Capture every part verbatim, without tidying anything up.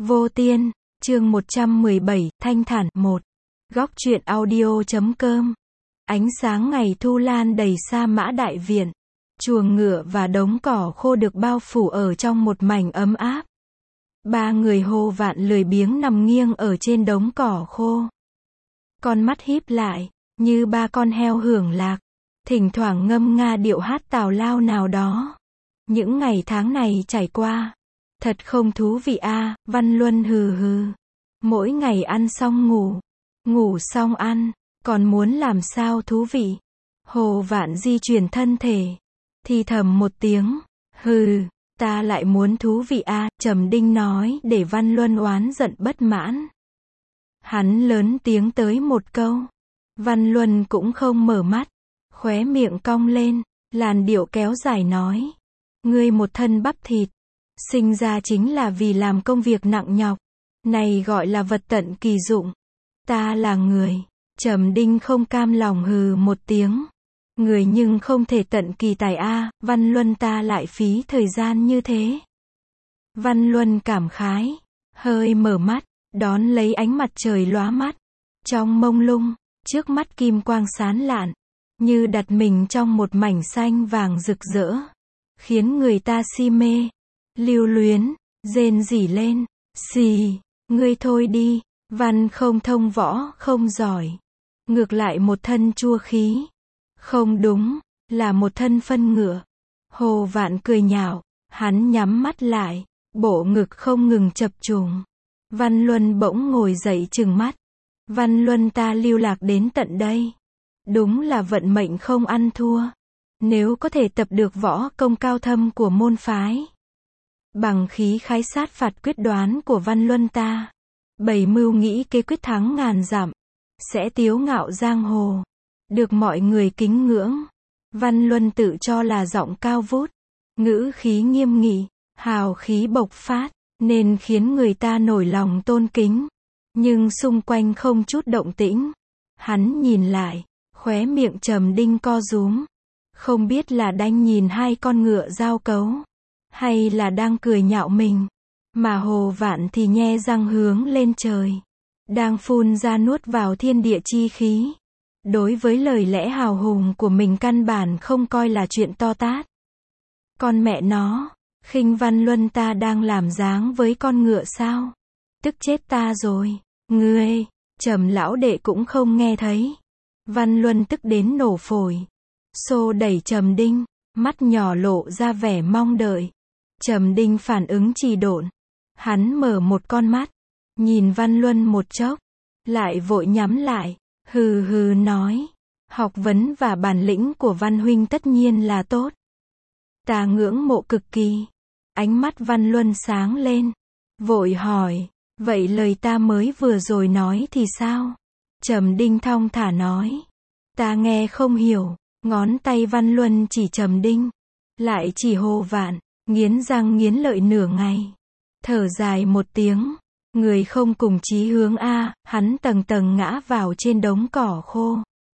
Vô Tiên, chương một trăm mười bảy, Thanh Thản, một. Góc truyện audio chấm com. Ánh sáng ngày thu lan đầy sa mã đại viện. Chuồng ngựa và đống cỏ khô được bao phủ ở trong một mảnh ấm áp. Ba người Hồ Vạn lười biếng nằm nghiêng ở trên đống cỏ khô. Con mắt híp lại, như ba con heo hưởng lạc. Thỉnh thoảng ngâm nga điệu hát tào lao nào đó. Những ngày tháng này trải qua. Thật không thú vị a, à, Văn Luân hừ hừ. Mỗi ngày ăn xong ngủ, ngủ xong ăn, còn muốn làm sao thú vị. Hồ Vạn di chuyển thân thể, thì thầm một tiếng, hừ, ta lại muốn thú vị a, à, Trầm Đinh nói để Văn Luân oán giận bất mãn. Hắn lớn tiếng tới một câu. Văn Luân cũng không mở mắt, khóe miệng cong lên, làn điệu kéo dài nói. Ngươi một thân bắp thịt, sinh ra chính là vì làm công việc nặng nhọc, này gọi là vật tận kỳ dụng. Ta là người. Trầm Đinh không cam lòng hừ một tiếng. Người nhưng không thể tận kỳ tài a, à, Văn Luân ta lại phí thời gian như thế. Văn Luân cảm khái, hơi mở mắt, đón lấy ánh mặt trời lóa mắt. Trong mông lung, trước mắt kim quang sáng lạn, như đặt mình trong một mảnh xanh vàng rực rỡ, khiến người ta si mê, lưu luyến, rên rỉ lên. Xì, ngươi thôi đi, Văn không thông võ, không giỏi. Ngược lại một thân chua khí. Không đúng, là một thân phân ngựa. Hồ Vạn cười nhạo, hắn nhắm mắt lại, bộ ngực không ngừng chập trùng. Văn Luân bỗng ngồi dậy trừng mắt. Văn Luân ta lưu lạc đến tận đây. Đúng là vận mệnh không ăn thua. Nếu có thể tập được võ công cao thâm của môn phái, bằng khí khái sát phạt quyết đoán của Văn Luân ta, bày mưu nghĩ kế quyết thắng ngàn dặm, sẽ tiếu ngạo giang hồ, được mọi người kính ngưỡng. Văn Luân tự cho là giọng cao vút, ngữ khí nghiêm nghị, hào khí bộc phát, nên khiến người ta nổi lòng tôn kính. Nhưng xung quanh không chút động tĩnh. Hắn nhìn lại, khóe miệng Trầm Đinh co rúm. Không biết là đang nhìn hai con ngựa giao cấu, hay là đang cười nhạo mình. Mà Hồ Vạn thì nhe răng hướng lên trời, đang phun ra nuốt vào thiên địa chi khí. Đối với lời lẽ hào hùng của mình căn bản không coi là chuyện to tát. Con mẹ nó, khinh Văn Luân ta đang làm dáng với con ngựa sao? Tức chết ta rồi. Ngươi, Trầm lão đệ cũng không nghe thấy. Văn Luân tức đến nổ phổi, xô đẩy Trầm Đinh, mắt nhỏ lộ ra vẻ mong đợi. Trầm Đinh phản ứng trì độn. Hắn mở một con mắt, nhìn Văn Luân một chốc, lại vội nhắm lại, hừ hừ nói. Học vấn và bản lĩnh của Văn huynh tất nhiên là tốt. Ta ngưỡng mộ cực kỳ. Ánh mắt Văn Luân sáng lên, vội hỏi, vậy lời ta mới vừa rồi nói thì sao? Trầm Đinh thong thả nói. Ta nghe không hiểu. Ngón tay Văn Luân chỉ Trầm Đinh, lại chỉ Hồ Vạn, nghiến răng nghiến lợi nửa ngày. Thở dài một tiếng, người không cùng chí hướng a, hắn tầng tầng ngã vào trên đống cỏ khô.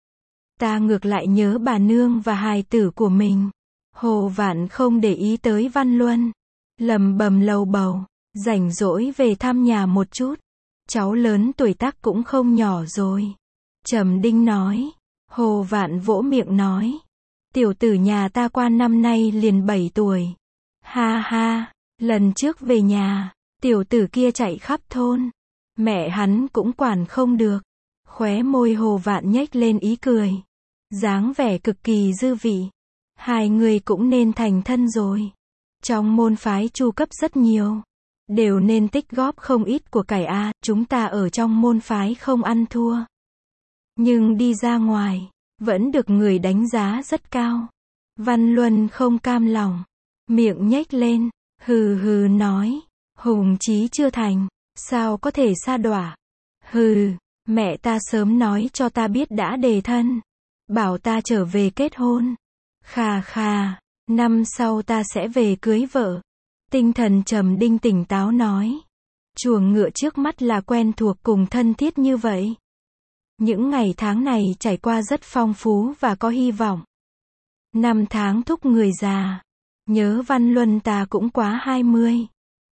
Ta ngược lại nhớ bà nương và hài tử của mình. Hồ Vạn không để ý tới Văn Luân, lầm bầm lầu bầu, rảnh rỗi về thăm nhà một chút. Cháu lớn tuổi tác cũng không nhỏ rồi. Trầm Đinh nói. Hồ Vạn vỗ miệng nói. Tiểu tử nhà ta qua năm nay liền bảy tuổi. Ha ha, lần trước về nhà, tiểu tử kia chạy khắp thôn. Mẹ hắn cũng quản không được. Khóe môi Hồ Vạn nhếch lên ý cười, dáng vẻ cực kỳ dư vị. Hai người cũng nên thành thân rồi. Trong môn phái chu cấp rất nhiều, đều nên tích góp không ít của cải a, chúng ta ở trong môn phái không ăn thua. Nhưng đi ra ngoài, vẫn được người đánh giá rất cao. Văn Luân không cam lòng, miệng nhếch lên, hừ hừ nói. Hùng chí chưa thành, sao có thể sa đọa. Hừ, mẹ ta sớm nói cho ta biết đã đề thân, bảo ta trở về kết hôn. Khà khà, năm sau ta sẽ về cưới vợ. Tinh thần Trầm Đinh tỉnh táo nói. Chuồng ngựa trước mắt là quen thuộc cùng thân thiết như vậy. Những ngày tháng này trải qua rất phong phú và có hy vọng. Năm tháng thúc người già. Nhớ Văn Luân ta cũng quá hai mươi.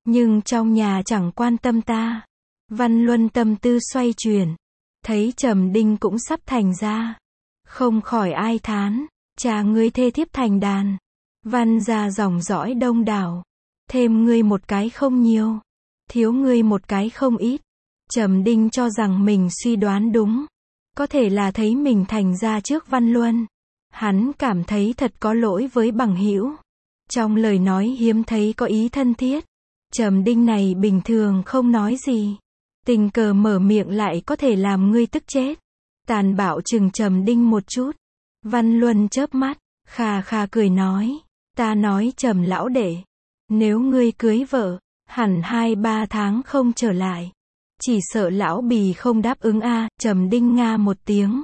Nhưng trong nhà chẳng quan tâm ta. Văn Luân tâm tư xoay chuyển. Thấy Trầm Đinh cũng sắp thành ra. Không khỏi ai thán. Cha ngươi thê thiếp thành đàn. Văn gia dòng dõi đông đảo. Thêm ngươi một cái không nhiều. Thiếu ngươi một cái không ít. Trầm Đinh cho rằng mình suy đoán đúng. Có thể là thấy mình thành ra trước Văn Luân. Hắn cảm thấy thật có lỗi với bằng hữu. Trong lời nói hiếm thấy có ý thân thiết. Trầm Đinh này bình thường không nói gì. Tình cờ mở miệng lại có thể làm ngươi tức chết. Tàn bạo chừng Trầm Đinh một chút. Văn Luân chớp mắt, khà khà cười nói. Ta nói Trầm lão đệ. Nếu ngươi cưới vợ, hẳn hai ba tháng không trở lại. Chỉ sợ lão bì không đáp ứng a. À, Trầm Đinh nga một tiếng.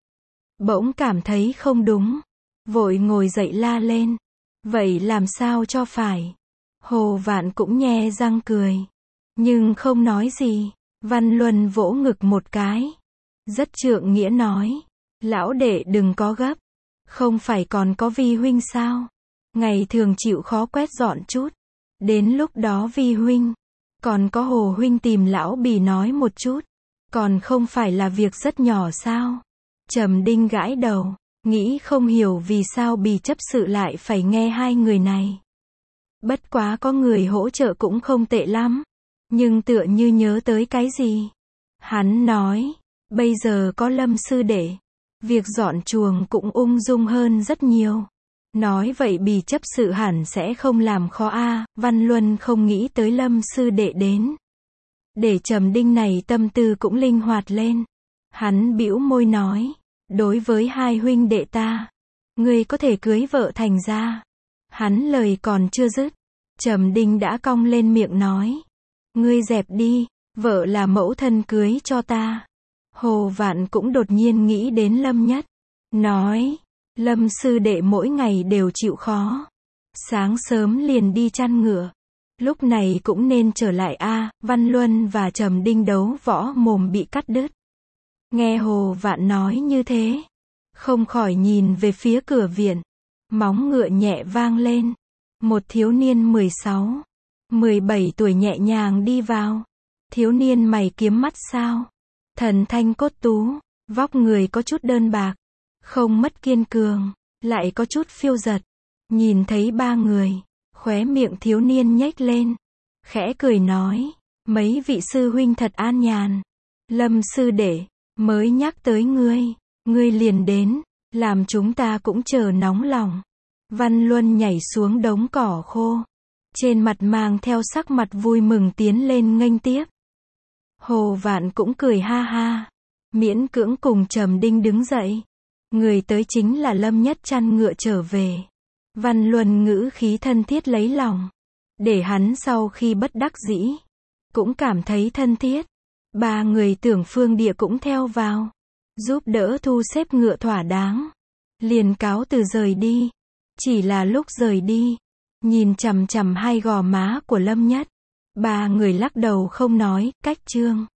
Bỗng cảm thấy không đúng. Vội ngồi dậy la lên. Vậy làm sao cho phải? Hồ Vạn cũng nhe răng cười. Nhưng không nói gì. Văn Luân vỗ ngực một cái. Rất trượng nghĩa nói. Lão đệ đừng có gấp. Không phải còn có Vi huynh sao? Ngày thường chịu khó quét dọn chút. Đến lúc đó Vi huynh. Còn có Hồ huynh tìm lão bì nói một chút. Còn không phải là việc rất nhỏ sao? Trầm Đinh gãi đầu. Nghĩ không hiểu vì sao bì chấp sự lại phải nghe hai người này. Bất quá có người hỗ trợ cũng không tệ lắm. Nhưng tựa như nhớ tới cái gì. Hắn nói. Bây giờ có Lâm sư đệ. Việc dọn chuồng cũng ung dung hơn rất nhiều. Nói vậy bì chấp sự hẳn sẽ không làm khó a. À, Văn Luân không nghĩ tới Lâm sư đệ đến. Để Trầm Đinh này tâm tư cũng linh hoạt lên. Hắn bĩu môi nói. Đối với hai huynh đệ ta. Ngươi có thể cưới vợ thành ra. Hắn lời còn chưa dứt. Trầm Đinh đã cong lên miệng nói. Ngươi dẹp đi. Vợ là mẫu thân cưới cho ta. Hồ Vạn cũng đột nhiên nghĩ đến Lâm Nhất. Nói. Lâm sư đệ mỗi ngày đều chịu khó. Sáng sớm liền đi chăn ngựa. Lúc này cũng nên trở lại a. À, Văn Luân và Trầm Đinh đấu võ mồm bị cắt đứt. Nghe Hồ Vạn nói như thế. Không khỏi nhìn về phía cửa viện. Móng ngựa nhẹ vang lên. Một thiếu niên mười sáu, mười bảy tuổi nhẹ nhàng đi vào. Thiếu niên mày kiếm mắt sao. Thần thanh cốt tú. Vóc người có chút đơn bạc. Không mất kiên cường. Lại có chút phiêu dật. Nhìn thấy ba người. Khóe miệng thiếu niên nhếch lên. Khẽ cười nói. Mấy vị sư huynh thật an nhàn. Lâm sư đệ. Mới nhắc tới ngươi. Ngươi liền đến. Làm chúng ta cũng chờ nóng lòng. Văn Luân nhảy xuống đống cỏ khô. Trên mặt mang theo sắc mặt vui mừng tiến lên nghênh tiếp. Hồ Vạn cũng cười ha ha. Miễn cưỡng cùng Trầm Đinh đứng dậy. Người tới chính là Lâm Nhất chăn ngựa trở về. Văn Luân ngữ khí thân thiết lấy lòng. Để hắn sau khi bất đắc dĩ. Cũng cảm thấy thân thiết. Ba người Tưởng Phương Địa cũng theo vào. Giúp đỡ thu xếp ngựa thỏa đáng. Liền cáo từ rời đi. Chỉ là lúc rời đi. Nhìn chằm chằm hai gò má của Lâm Nhất. Ba người lắc đầu không nói, cách chương.